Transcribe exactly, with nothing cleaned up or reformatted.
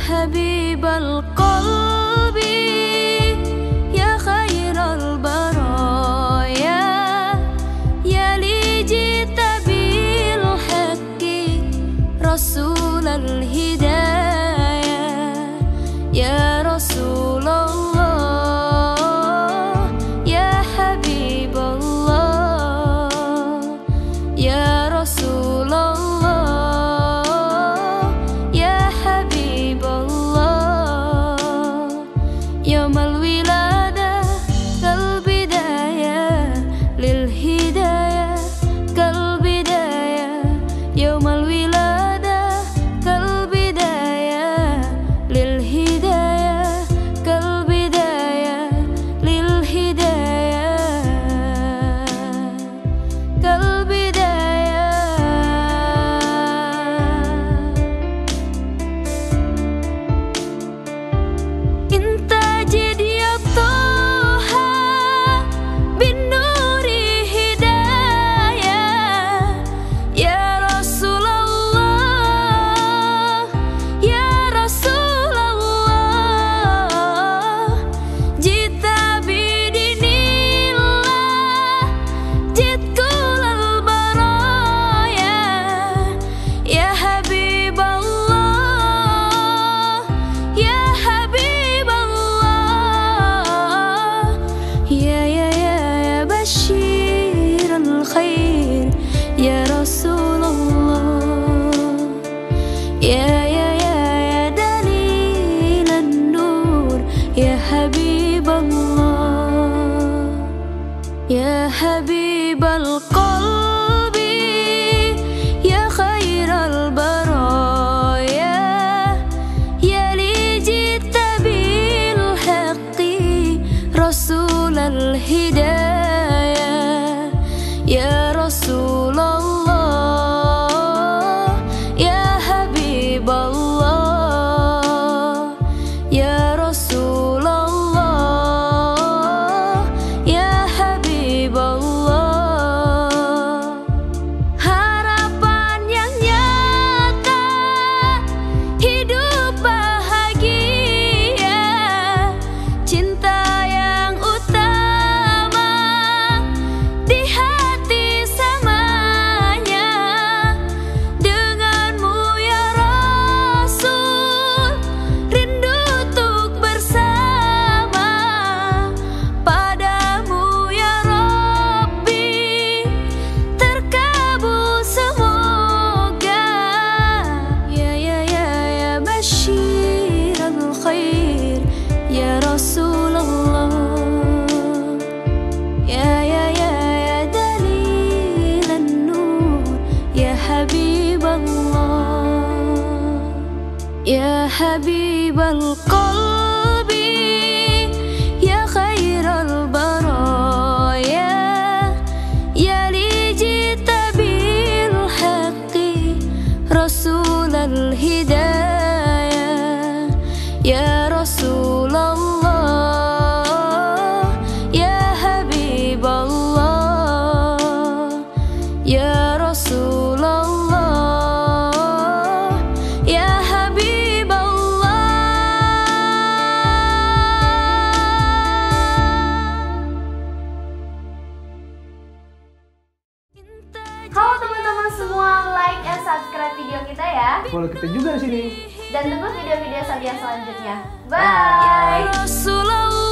habibal qalbi, ya khairal baraya, ya li jita bil haqqi, rasulal hidayah, ya Rasulullah, ya Habiballah, ya Rasulullah, ya Habiballah. Yaumal wiladah kal bidayah lil hidayah kal bidayah. Yaumal wiladah kal bidayah lil hidayah kal bidayah lil hidayah kal bidayah. Intajid ya Toha bin nuri hidayah, ya Rasulullah, ya Rasulullah. Jita bidinillah, jitkulal baraya, ya Habiballah, ya Habiballah. Ya ya ya ya Bashiral khair, ya Rasulullah. Ya ya ya ya Dalilan nur, ya Habiballah. Ya habibal qalbi, ya khairal baraya, ya li jita bil haqqi, rasulal hidayah, ya Rasulullah, ya Habiballah, ya Rasulullah, ya Habiballah. Harapan yang nyata, hidup bahagia, cinta yang utama di hati samanya. Denganmu ya Rasul, rindu untuk bersama. Padamu ya Rabbi, terkabul semoga. Ya ya ya ya Bashiral khair, ya Rasulullah. Ya ya ya ya Dalilan nur, ya Habiballah. Ya habibal qalbi, ya khairal baraya, ya li jita bil haqqi, rasulal hidayah, ya Rasulullah, ya Habiballah, ya Rasulullah, ya Habiballah. Halo teman-teman semua, like and subscribe video kita ya. Follow kita juga di sini. Dan tunggu video-video Sabian selanjutnya. Bye. Rasulullah.